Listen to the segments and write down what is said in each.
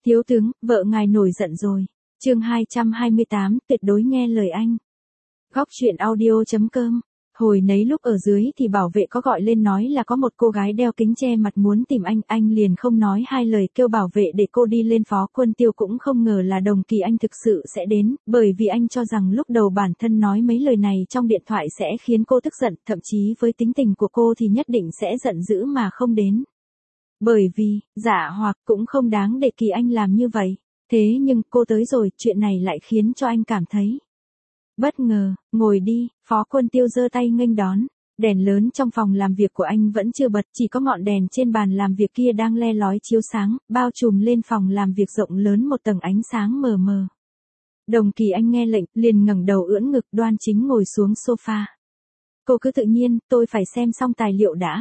Thiếu tướng, vợ ngài nổi giận rồi. Chương 228, tuyệt đối nghe lời anh. Góc truyện audio.com. Hồi nấy lúc ở dưới thì bảo vệ có gọi lên nói là có một cô gái đeo kính che mặt muốn tìm anh liền không nói hai lời kêu bảo vệ để cô đi lên. Phó Quân Tiêu cũng không ngờ là Đồng Kỳ Anh thực sự sẽ đến, bởi vì anh cho rằng lúc đầu bản thân nói mấy lời này trong điện thoại sẽ khiến cô tức giận, thậm chí với tính tình của cô thì nhất định sẽ giận dữ mà không đến. Bởi vì, dạ hoặc cũng không đáng để Kỳ Anh làm như vậy. Thế nhưng cô tới rồi, chuyện này lại khiến cho anh cảm thấy bất ngờ. Ngồi đi, Phó Quân Tiêu giơ tay nghênh đón. Đèn lớn trong phòng làm việc của anh vẫn chưa bật, chỉ có ngọn đèn trên bàn làm việc kia đang le lói chiếu sáng, bao trùm lên phòng làm việc rộng lớn một tầng ánh sáng mờ mờ. Đồng Kỳ Anh nghe lệnh, liền ngẩng đầu ưỡn ngực đoan chính ngồi xuống sofa. Cô cứ tự nhiên, tôi phải xem xong tài liệu đã.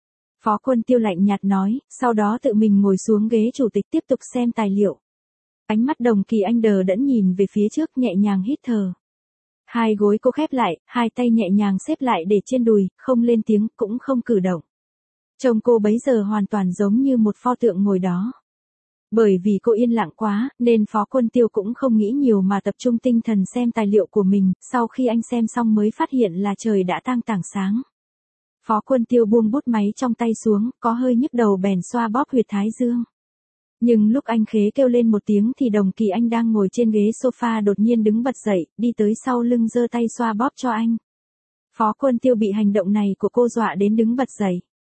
Phó Quân Tiêu lạnh nhạt nói, sau đó tự mình ngồi xuống ghế chủ tịch tiếp tục xem tài liệu. Ánh mắt Đồng Kỳ Anh đờ đẫn nhìn về phía trước, nhẹ nhàng hít thở. Hai gối cô khép lại, hai tay nhẹ nhàng xếp lại để trên đùi, không lên tiếng, cũng không cử động. Trông cô bấy giờ hoàn toàn giống như một pho tượng ngồi đó. Bởi vì cô yên lặng quá, nên Phó Quân Tiêu cũng không nghĩ nhiều mà tập trung tinh thần xem tài liệu của mình, sau khi anh xem xong mới phát hiện là trời đã tang tảng sáng. Phó Quân Tiêu buông bút máy trong tay xuống, có hơi nhức đầu bèn xoa bóp huyệt thái dương. Nhưng lúc anh khế kêu lên một tiếng thì Đồng Kỳ Anh đang ngồi trên ghế sofa đột nhiên đứng bật dậy, đi tới sau lưng giơ tay xoa bóp cho anh. Phó Quân Tiêu bị hành động này của cô dọa đến đứng bật dậy.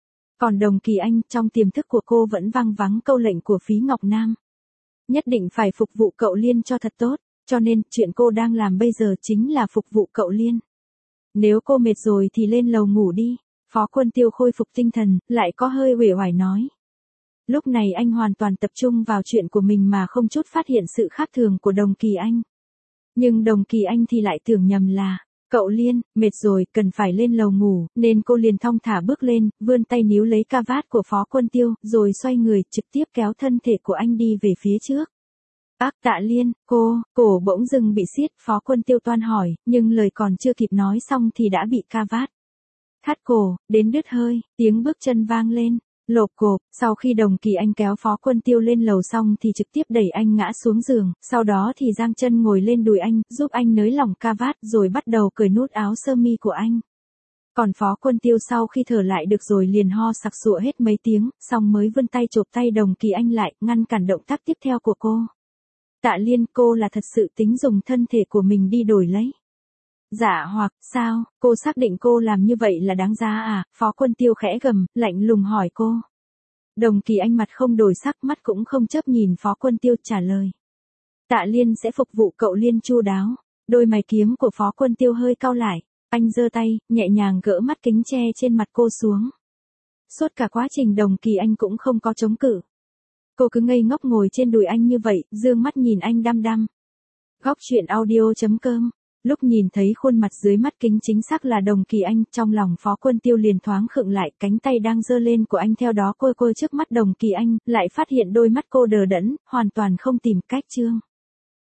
Còn Đồng Kỳ Anh, trong tiềm thức của cô vẫn vang vắng câu lệnh của Phí Ngọc Nam. Nhất định phải phục vụ cậu Liên cho thật tốt, cho nên chuyện cô đang làm bây giờ chính là phục vụ cậu Liên. Nếu cô mệt rồi thì lên lầu ngủ đi. Phó Quân Tiêu khôi phục tinh thần, lại có hơi uể oải nói. Lúc này anh hoàn toàn tập trung vào chuyện của mình mà không chút phát hiện sự khác thường của Đồng Kỳ Anh. Nhưng Đồng Kỳ Anh thì lại tưởng nhầm là, cậu Liên, mệt rồi, cần phải lên lầu ngủ, nên cô liền thong thả bước lên, vươn tay níu lấy ca vát của Phó Quân Tiêu, rồi xoay người, trực tiếp kéo thân thể của anh đi về phía trước. Bác Tạ Liên, cổ bỗng dưng bị siết, Phó Quân Tiêu toan hỏi, nhưng lời còn chưa kịp nói xong thì đã bị ca vát thắt cổ, đến đứt hơi, tiếng bước chân vang lên. Lộp cộp, sau khi Đồng Kỳ Anh kéo Phó Quân Tiêu lên lầu xong thì trực tiếp đẩy anh ngã xuống giường, sau đó thì giang chân ngồi lên đùi anh, giúp anh nới lỏng ca vát rồi bắt đầu cởi nút áo sơ mi của anh. Còn Phó Quân Tiêu sau khi thở lại được rồi liền ho sặc sụa hết mấy tiếng, xong mới vươn tay chộp tay Đồng Kỳ Anh lại, ngăn cản động tác tiếp theo của cô. Tạ Liên, cô là thật sự tính dùng thân thể của mình đi đổi lấy. Dạ hoặc, sao, cô xác định cô làm như vậy là đáng giá à? Phó Quân Tiêu khẽ gầm, lạnh lùng hỏi cô. Đồng Kỳ Anh mặt không đổi sắc, mắt cũng không chớp nhìn Phó Quân Tiêu, trả lời. Tạ Liên sẽ phục vụ cậu Liên chu đáo. Đôi mày kiếm của Phó Quân Tiêu hơi cau lại, anh giơ tay, nhẹ nhàng gỡ mắt kính che trên mặt cô xuống. Suốt cả quá trình Đồng Kỳ Anh cũng không có chống cự. Cô cứ ngây ngốc ngồi trên đùi anh như vậy, dương mắt nhìn anh đăm đăm. Góc truyện audio.com. Lúc nhìn thấy khuôn mặt dưới mắt kính chính xác là Đồng Kỳ Anh, trong lòng Phó Quân Tiêu liền thoáng khựng lại, cánh tay đang giơ lên của anh theo đó côi trước mắt Đồng Kỳ Anh, lại phát hiện đôi mắt cô đờ đẫn, hoàn toàn không tìm cách trương.